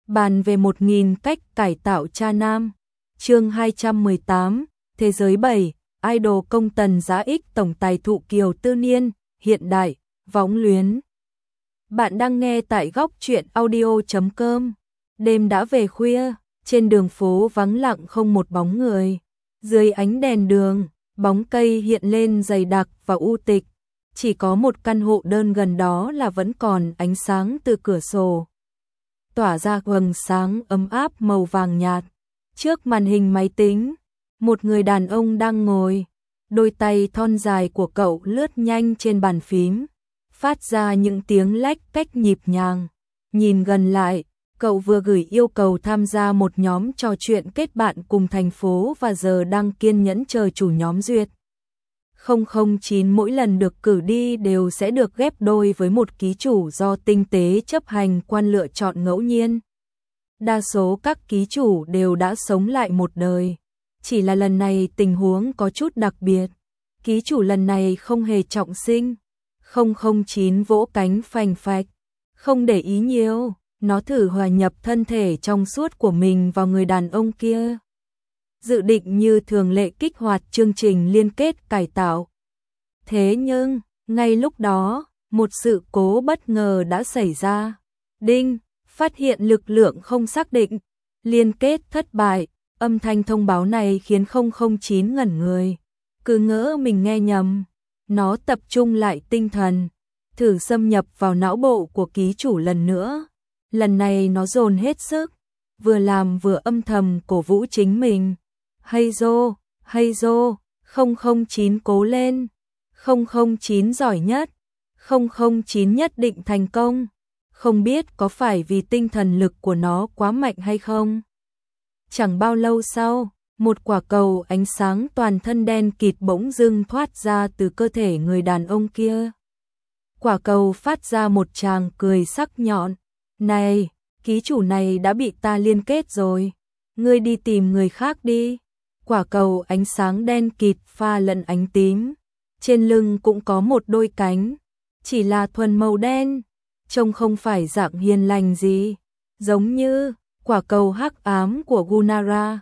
Bàn về 1000 cách cải tạo cha nam. Chương 218, Thế giới 7, idol công tần giá ích tổng tài thụ Kiều Tư Niên, hiện đại, võng luyến. Bạn đang nghe tại góc truyện audio.com. Đêm đã về khuya, trên đường phố vắng lặng không một bóng người. Dưới ánh đèn đường, bóng cây hiện lên dày đặc và u tịch. Chỉ có một căn hộ đơn gần đó là vẫn còn ánh sáng từ cửa sổ, tỏa ra vầng sáng ấm áp màu vàng nhạt. Trước màn hình máy tính, một người đàn ông đang ngồi, đôi tay thon dài của cậu lướt nhanh trên bàn phím, phát ra những tiếng lách cách nhịp nhàng. Nhìn gần lại, cậu vừa gửi yêu cầu tham gia một nhóm trò chuyện kết bạn cùng thành phố và giờ đang kiên nhẫn chờ chủ nhóm duyệt. 009 mỗi lần được cử đi đều sẽ được ghép đôi với một ký chủ do tinh tế chấp hành quan lựa chọn ngẫu nhiên. Đa số các ký chủ đều đã sống lại một đời, chỉ là lần này tình huống có chút đặc biệt. Ký chủ lần này không hề trọng sinh. 009 vỗ cánh phành phạch, không để ý nhiều, nó thử hòa nhập thân thể trong suốt của mình vào người đàn ông kia, dự định như thường lệ kích hoạt chương trình liên kết cải tạo. Thế nhưng, ngay lúc đó, một sự cố bất ngờ đã xảy ra. Đinh, phát hiện lực lượng không xác định, liên kết thất bại. Âm thanh thông báo này khiến 009 ngẩn người, cứ ngỡ mình nghe nhầm. Nó tập trung lại tinh thần, thử xâm nhập vào não bộ của ký chủ lần nữa. Lần này nó dồn hết sức, vừa làm vừa âm thầm cổ vũ chính mình. Hay dô, 009 cố lên, 009 giỏi nhất, 009 nhất định thành công. Không biết có phải vì tinh thần lực của nó quá mạnh hay không? Chẳng bao lâu sau, một quả cầu ánh sáng toàn thân đen kịt bỗng dưng thoát ra từ cơ thể người đàn ông kia. Quả cầu phát ra một tràng cười sắc nhọn. Này, ký chủ này đã bị ta liên kết rồi, ngươi đi tìm người khác đi. Quả cầu ánh sáng đen kịt pha lẫn ánh tím, trên lưng cũng có một đôi cánh, chỉ là thuần màu đen, trông không phải dạng hiền lành gì, giống như quả cầu hắc ám của Gunara.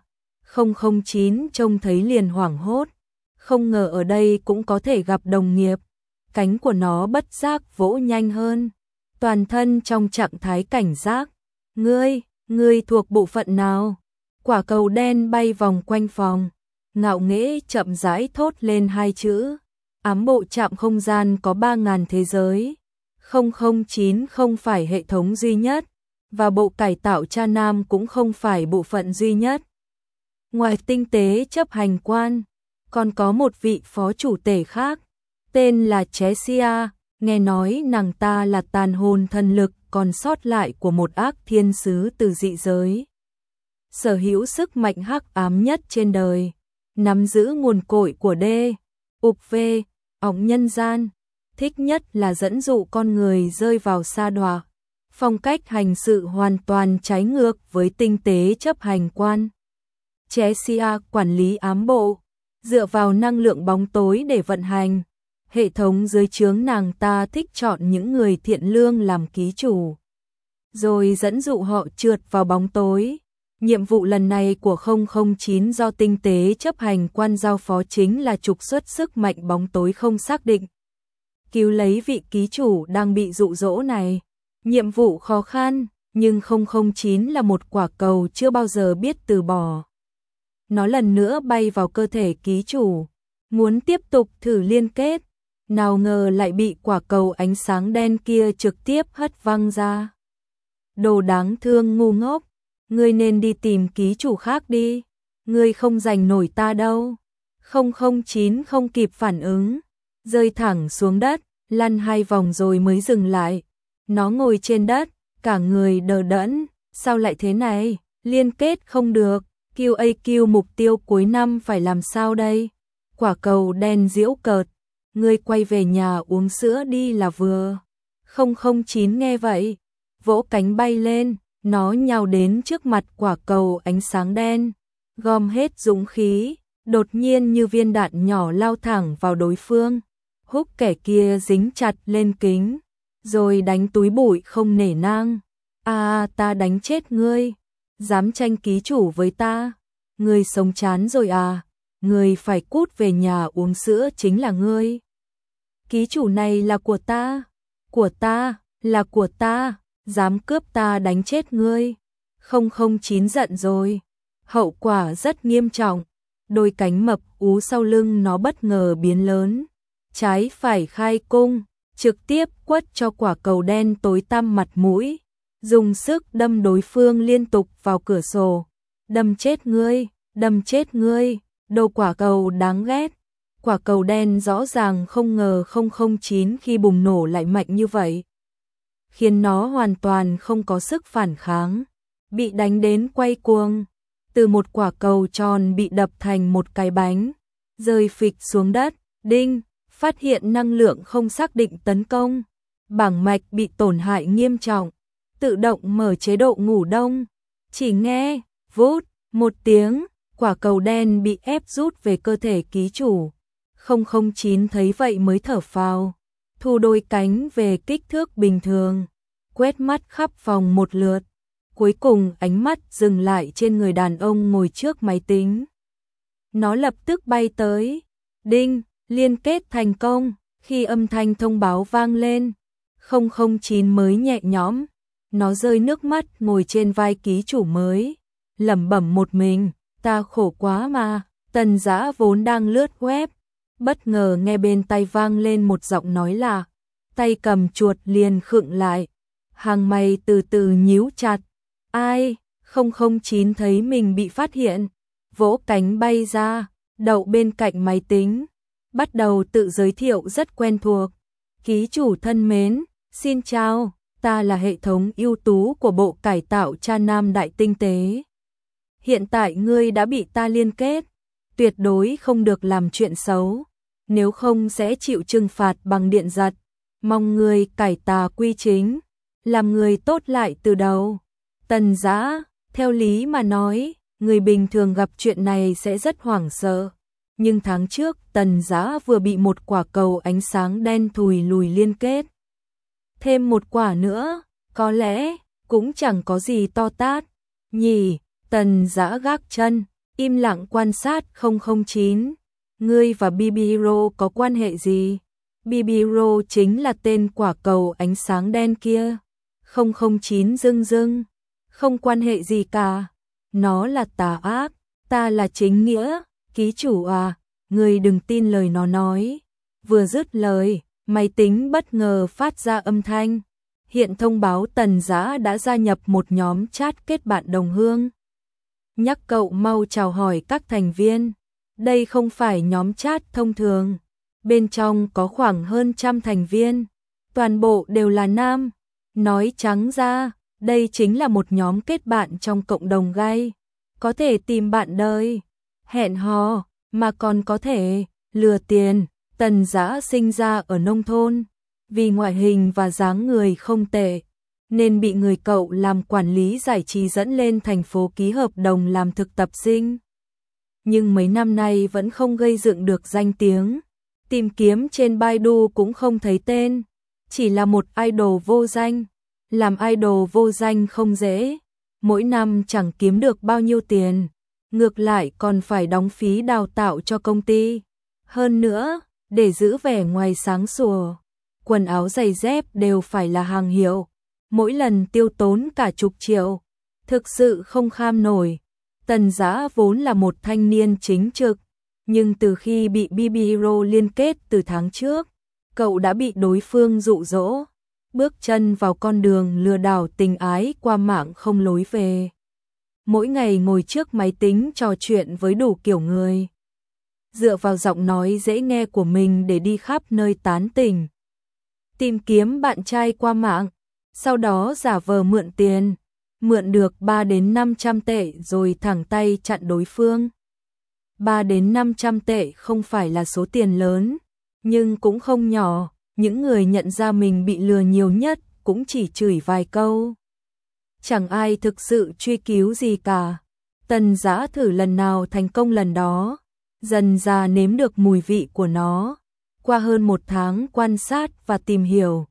009 trông thấy liền hoảng hốt, không ngờ ở đây cũng có thể gặp đồng nghiệp. Cánh của nó bất giác vỗ nhanh hơn, toàn thân trong trạng thái cảnh giác. Ngươi thuộc bộ phận nào? Quả cầu đen bay vòng quanh phòng, ngạo nghễ chậm rãi thốt lên hai chữ. Ám bộ trạm không gian có 3000 thế giới. 009 không phải hệ thống duy nhất, và bộ cải tạo cha nam cũng không phải bộ phận duy nhất. Ngoài tinh tế chấp hành quan, còn có một vị phó chủ tể khác, tên là Chessia. Nghe nói nàng ta là tàn hồn thần lực còn sót lại của một ác thiên sứ từ dị giới, sở hữu sức mạnh hắc ám nhất trên đời, nắm giữ nguồn cội của UV, ỏng nhân gian, thích nhất là dẫn dụ con người rơi vào sa đọa. Phong cách hành sự hoàn toàn trái ngược với tinh tế chấp hành quan. Chessia quản lý ám bộ, dựa vào năng lượng bóng tối để vận hành. Hệ thống dưới trướng nàng ta thích chọn những người thiện lương làm ký chủ, rồi dẫn dụ họ trượt vào bóng tối. Nhiệm vụ lần này của 009 do tinh tế chấp hành quan giao phó chính là trục xuất sức mạnh bóng tối không xác định, cứu lấy vị ký chủ đang bị dụ dỗ này. Nhiệm vụ khó khăn, nhưng 009 là một quả cầu chưa bao giờ biết từ bỏ. Nó lần nữa bay vào cơ thể ký chủ, muốn tiếp tục thử liên kết, nào ngờ lại bị quả cầu ánh sáng đen kia trực tiếp hất văng ra. Đồ đáng thương ngu ngốc, ngươi nên đi tìm ký chủ khác đi, ngươi không giành nổi ta đâu. 009 không kịp phản ứng, rơi thẳng xuống đất, lăn 2 vòng rồi mới dừng lại. Nó ngồi trên đất, cả người đờ đẫn, sao lại thế này, liên kết không được, QAQ mục tiêu cuối năm phải làm sao đây? Quả cầu đen giễu cợt, ngươi quay về nhà uống sữa đi là vừa. 009 nghe vậy, vỗ cánh bay lên, nó nhào đến trước mặt quả cầu ánh sáng đen, gom hết dũng khí, đột nhiên như viên đạn nhỏ lao thẳng vào đối phương, húc kẻ kia dính chặt lên kính, rồi đánh túi bụi không nể nang. Ta đánh chết ngươi, dám tranh ký chủ với ta, ngươi sống chán rồi à, ngươi phải cút về nhà uống sữa chính là ngươi. Ký chủ này là của ta, là của ta, dám cướp ta đánh chết ngươi. 009 giận rồi, hậu quả rất nghiêm trọng, đôi cánh mập ú sau lưng nó bất ngờ biến lớn, trái phải khai cung, trực tiếp quất cho quả cầu đen tối tăm mặt mũi, dùng sức đâm đối phương liên tục vào cửa sổ. Đâm chết ngươi, đồ quả cầu đáng ghét. Quả cầu đen rõ ràng không ngờ 009 khi bùng nổ lại mạnh như vậy, khiến nó hoàn toàn không có sức phản kháng, bị đánh đến quay cuồng, từ một quả cầu tròn bị đập thành một cái bánh, rơi phịch xuống đất. Đinh, phát hiện năng lượng không xác định tấn công, bảng mạch bị tổn hại nghiêm trọng, tự động mở chế độ ngủ đông. Chỉ nghe vút một tiếng, quả cầu đen bị ép rút về cơ thể ký chủ. 009 thấy vậy mới thở phào, thu đôi cánh về kích thước bình thường, quét mắt khắp phòng một lượt, cuối cùng ánh mắt dừng lại trên người đàn ông ngồi trước máy tính. Nó lập tức bay tới. Đinh, liên kết thành công. Khi âm thanh thông báo vang lên, 009 mới nhẹ nhõm, nó rơi nước mắt ngồi trên vai ký chủ mới, lẩm bẩm một mình, ta khổ quá mà. Tần Dã vốn đang lướt web, bất ngờ nghe bên tai vang lên một giọng nói lạ, tay cầm chuột liền khựng lại, hàng mày từ từ nhíu chặt. Ai? 009 thấy mình bị phát hiện, vỗ cánh bay ra, đậu bên cạnh máy tính, bắt đầu tự giới thiệu rất quen thuộc. Ký chủ thân mến, xin chào, ta là hệ thống ưu tú của bộ cải tạo Cha Nam Đại Tinh Tế. Hiện tại ngươi đã bị ta liên kết, tuyệt đối không được làm chuyện xấu, nếu không sẽ chịu trừng phạt bằng điện giật. Mong ngươi cải tà quy chính, làm người tốt lại từ đầu. Tần Dã, theo lý mà nói, người bình thường gặp chuyện này sẽ rất hoảng sợ. Nhưng tháng trước, Tần Dã vừa bị một quả cầu ánh sáng đen thùi lùi liên kết. Thêm một quả nữa, có lẽ, cũng chẳng có gì to tát. Nhỉ, Tần Dã gác chân, im lặng quan sát 009. Ngươi và Bibiro có quan hệ gì? Bibiro chính là tên quả cầu ánh sáng đen kia. 009 rưng rưng. Không quan hệ gì cả. Nó là tà ác, ta là chính nghĩa. Ký chủ à, ngươi đừng tin lời nó nói. Vừa dứt lời, máy tính bất ngờ phát ra âm thanh. Hiện thông báo Tần Dã đã gia nhập một nhóm chat kết bạn đồng hương. Nhắc cậu mau chào hỏi các thành viên. Đây không phải nhóm chat thông thường. Bên trong có khoảng hơn 100 thành viên. Toàn bộ đều là nam. Nói trắng ra, đây chính là một nhóm kết bạn trong cộng đồng gay. Có thể tìm bạn đời, hẹn hò, mà còn có thể lừa tiền. Tần Dã sinh ra ở nông thôn, vì ngoại hình và dáng người không tệ, nên bị người cậu làm quản lý giải trí dẫn lên thành phố ký hợp đồng làm thực tập sinh. Nhưng mấy năm nay vẫn không gây dựng được danh tiếng, tìm kiếm trên Baidu cũng không thấy tên, chỉ là một idol vô danh. Làm idol vô danh không dễ, mỗi năm chẳng kiếm được bao nhiêu tiền, ngược lại còn phải đóng phí đào tạo cho công ty. Hơn nữa, để giữ vẻ ngoài sáng sủa, quần áo giày dép đều phải là hàng hiệu, mỗi lần tiêu tốn cả chục triệu, thực sự không kham nổi. Tần Dã vốn là một thanh niên chính trực, nhưng từ khi bị Bibiro liên kết từ tháng trước, cậu đã bị đối phương dụ dỗ, bước chân vào con đường lừa đảo tình ái qua mạng không lối về. Mỗi ngày ngồi trước máy tính trò chuyện với đủ kiểu người, dựa vào giọng nói dễ nghe của mình để đi khắp nơi tán tỉnh, tìm kiếm bạn trai qua mạng, sau đó giả vờ mượn tiền, mượn được 3 đến 500 tệ rồi thẳng tay chặn đối phương. 3 đến 500 tệ không phải là số tiền lớn, nhưng cũng không nhỏ. Những người nhận ra mình bị lừa nhiều nhất cũng chỉ chửi vài câu. Chẳng ai thực sự truy cứu gì cả. Tần Dã thử lần nào thành công lần đó, dần dà nếm được mùi vị của nó. Qua hơn 1 tháng quan sát và tìm hiểu,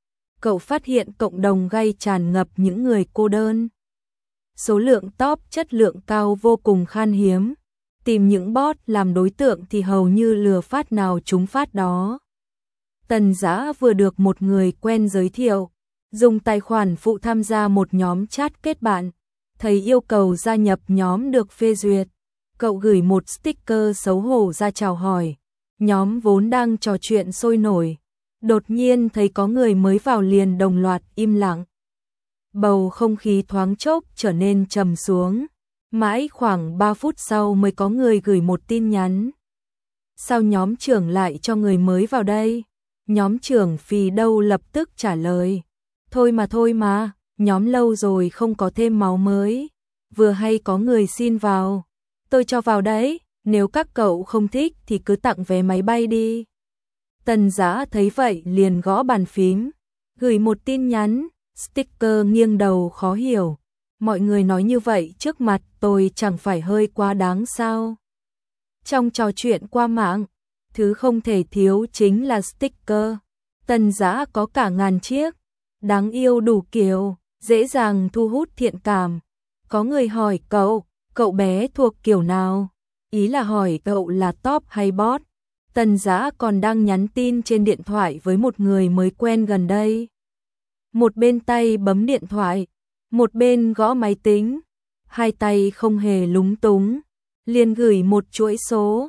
cậu phát hiện cộng đồng gay tràn ngập những người cô đơn. Số lượng top chất lượng cao vô cùng khan hiếm. Tìm những bot làm đối tượng thì hầu như lừa phát nào trúng phát đó. Tần Dã vừa được một người quen giới thiệu, dùng tài khoản phụ tham gia một nhóm chat kết bạn, thấy yêu cầu gia nhập nhóm được phê duyệt. Cậu gửi một sticker xấu hổ ra chào hỏi. Nhóm vốn đang trò chuyện sôi nổi, đột nhiên thấy có người mới vào liền đồng loạt im lặng. Bầu không khí thoáng chốc trở nên trầm xuống. Mãi khoảng 3 phút sau mới có người gửi một tin nhắn. Sao nhóm trưởng lại cho người mới vào đây? Nhóm trưởng Phì đâu lập tức trả lời. Thôi mà, nhóm lâu rồi không có thêm máu mới. Vừa hay có người xin vào. Tôi cho vào đấy, nếu các cậu không thích thì cứ tặng vé máy bay đi. Tần Dã thấy vậy liền gõ bàn phím, gửi một tin nhắn, sticker nghiêng đầu khó hiểu. Mọi người nói như vậy trước mặt tôi chẳng phải hơi quá đáng sao? Trong trò chuyện qua mạng, thứ không thể thiếu chính là sticker. Tần Dã có cả ngàn chiếc, đáng yêu đủ kiểu, dễ dàng thu hút thiện cảm. Có người hỏi cậu bé thuộc kiểu nào? Ý là hỏi cậu là top hay bot. Tần Dã còn đang nhắn tin trên điện thoại với một người mới quen gần đây. Một bên tay bấm điện thoại, một bên gõ máy tính, hai tay không hề lúng túng, liền gửi một chuỗi số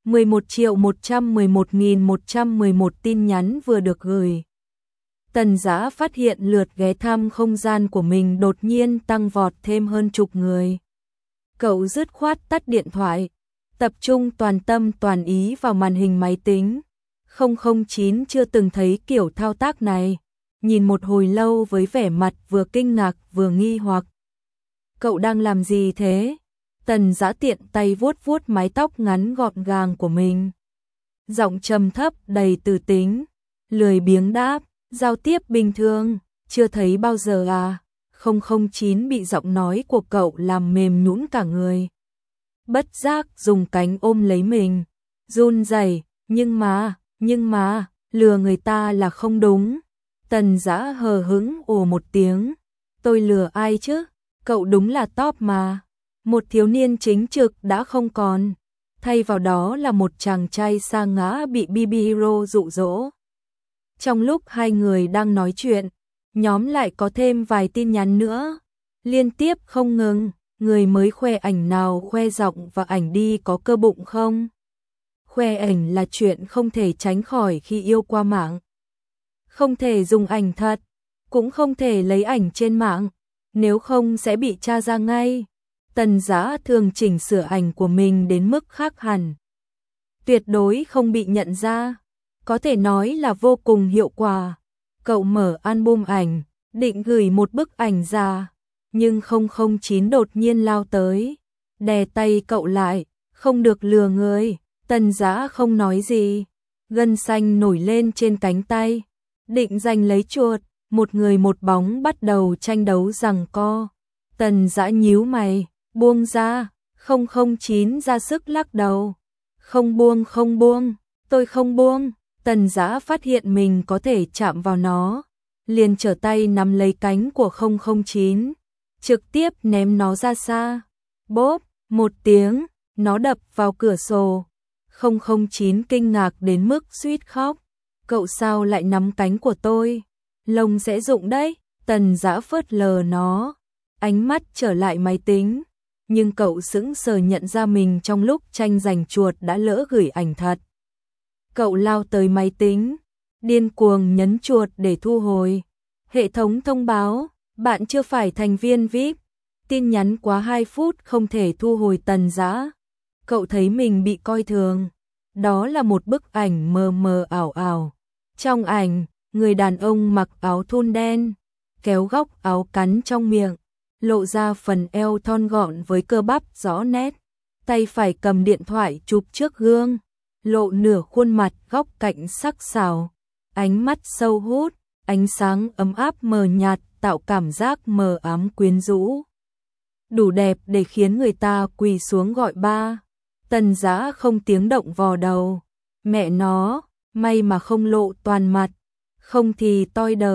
11.111.111 tin nhắn vừa được gửi. Tần Dã phát hiện lượt ghé thăm không gian của mình đột nhiên tăng vọt thêm hơn chục người. Cậu dứt khoát tắt điện thoại, tập trung toàn tâm toàn ý vào màn hình máy tính. 009 chưa từng thấy kiểu thao tác này, nhìn một hồi lâu với vẻ mặt vừa kinh ngạc vừa nghi hoặc. Cậu đang làm gì thế? Tần Dã tiện tay vuốt vuốt mái tóc ngắn gọn gàng của mình. Giọng trầm thấp đầy từ tính, lười biếng đáp, giao tiếp bình thường, chưa thấy bao giờ à? 009 bị giọng nói của cậu làm mềm nhũn cả người. Bất giác dùng cánh ôm lấy mình, run rẩy, nhưng mà, lừa người ta là không đúng. Tần Dã hờ hững ồ một tiếng, tôi lừa ai chứ, cậu đúng là top mà. Một thiếu niên chính trực đã không còn, thay vào đó là một chàng trai sa ngã bị BB Hero dụ dỗ. Trong lúc hai người đang nói chuyện, nhóm lại có thêm vài tin nhắn nữa, liên tiếp không ngừng. Người mới khoe ảnh nào khoe giọng và ảnh đi có cơ bụng không? Khoe ảnh là chuyện không thể tránh khỏi khi yêu qua mạng. Không thể dùng ảnh thật, cũng không thể lấy ảnh trên mạng, nếu không sẽ bị tra ra ngay. Tần Dã thường chỉnh sửa ảnh của mình đến mức khác hẳn, tuyệt đối không bị nhận ra, có thể nói là vô cùng hiệu quả. Cậu mở album ảnh, định gửi một bức ảnh ra, nhưng 009 đột nhiên lao tới, đè tay cậu lại, không được lừa người. Tần Dã không nói gì, gân xanh nổi lên trên cánh tay, định giành lấy chuột, một người một bóng bắt đầu tranh đấu giằng co. Tần Dã nhíu mày, buông ra. 009 ra sức lắc đầu, không buông, tôi không buông. Tần Dã phát hiện mình có thể chạm vào nó, liền trở tay nắm lấy cánh của 009, trực tiếp ném nó ra xa. Bốp, một tiếng, nó đập vào cửa sổ. 009 kinh ngạc đến mức suýt khóc. Cậu sao lại nắm cánh của tôi? Lông sẽ rụng đấy. Tần Dã phớt lờ nó, ánh mắt trở lại máy tính. Nhưng cậu sững sờ nhận ra mình trong lúc tranh giành chuột đã lỡ gửi ảnh thật. Cậu lao tới máy tính, điên cuồng nhấn chuột để thu hồi. Hệ thống thông báo, bạn chưa phải thành viên VIP. Tin nhắn quá 2 phút không thể thu hồi. Tần Dã, cậu thấy mình bị coi thường. Đó là một bức ảnh mờ mờ ảo ảo. Trong ảnh, người đàn ông mặc áo thun đen, kéo góc áo cắn trong miệng, lộ ra phần eo thon gọn với cơ bắp rõ nét. Tay phải cầm điện thoại chụp trước gương, lộ nửa khuôn mặt góc cạnh sắc sảo. Ánh mắt sâu hút, ánh sáng ấm áp mờ nhạt tạo cảm giác mờ ám quyến rũ. Đủ đẹp để khiến người ta quỳ xuống gọi ba. Tần Dã không tiếng động vò đầu. Mẹ nó, may mà không lộ toàn mặt, không thì toi đời.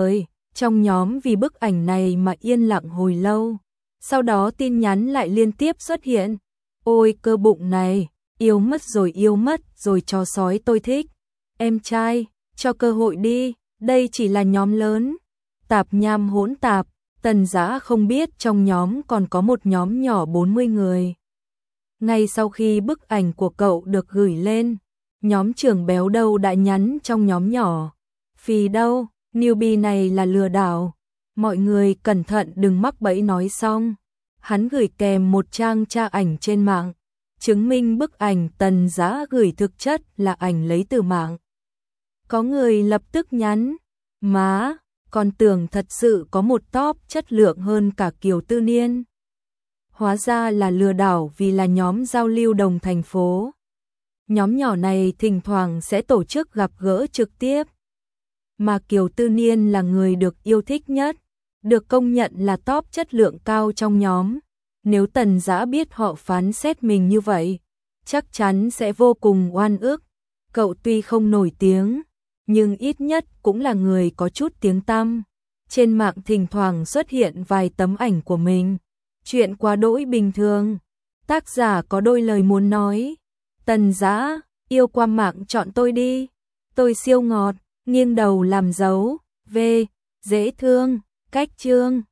Trong nhóm vì bức ảnh này mà yên lặng hồi lâu. Sau đó tin nhắn lại liên tiếp xuất hiện. Ôi cơ bụng này, yêu mất rồi chó sói tôi thích. Em trai, cho cơ hội đi, đây chỉ là nhóm lớn. Tạp nham hỗn tạp, Tần Dã không biết trong nhóm còn có một nhóm nhỏ 40 người. Ngay sau khi bức ảnh của cậu được gửi lên, nhóm trưởng béo đâu đã nhắn trong nhóm nhỏ. Phì đâu, newbie này là lừa đảo. Mọi người cẩn thận đừng mắc bẫy nói xong. Hắn gửi kèm một trang tra ảnh trên mạng, chứng minh bức ảnh Tần Dã gửi thực chất là ảnh lấy từ mạng. Có người lập tức nhắn, má, còn tưởng thật sự có một top chất lượng hơn cả Kiều Tư Niên. Hóa ra là lừa đảo vì là nhóm giao lưu đồng thành phố. Nhóm nhỏ này thỉnh thoảng sẽ tổ chức gặp gỡ trực tiếp. Mà Kiều Tư Niên là người được yêu thích nhất, được công nhận là top chất lượng cao trong nhóm. Nếu Tần Dã biết họ phán xét mình như vậy, chắc chắn sẽ vô cùng oan ức. Cậu tuy không nổi tiếng, nhưng ít nhất cũng là người có chút tiếng tăm. Trên mạng thỉnh thoảng xuất hiện vài tấm ảnh của mình. Chuyện quá đỗi bình thường. Tác giả có đôi lời muốn nói. Tần Dã, yêu qua mạng chọn tôi đi. Tôi siêu ngọt, nghiêng đầu làm dấu. V, dễ thương, cách chương.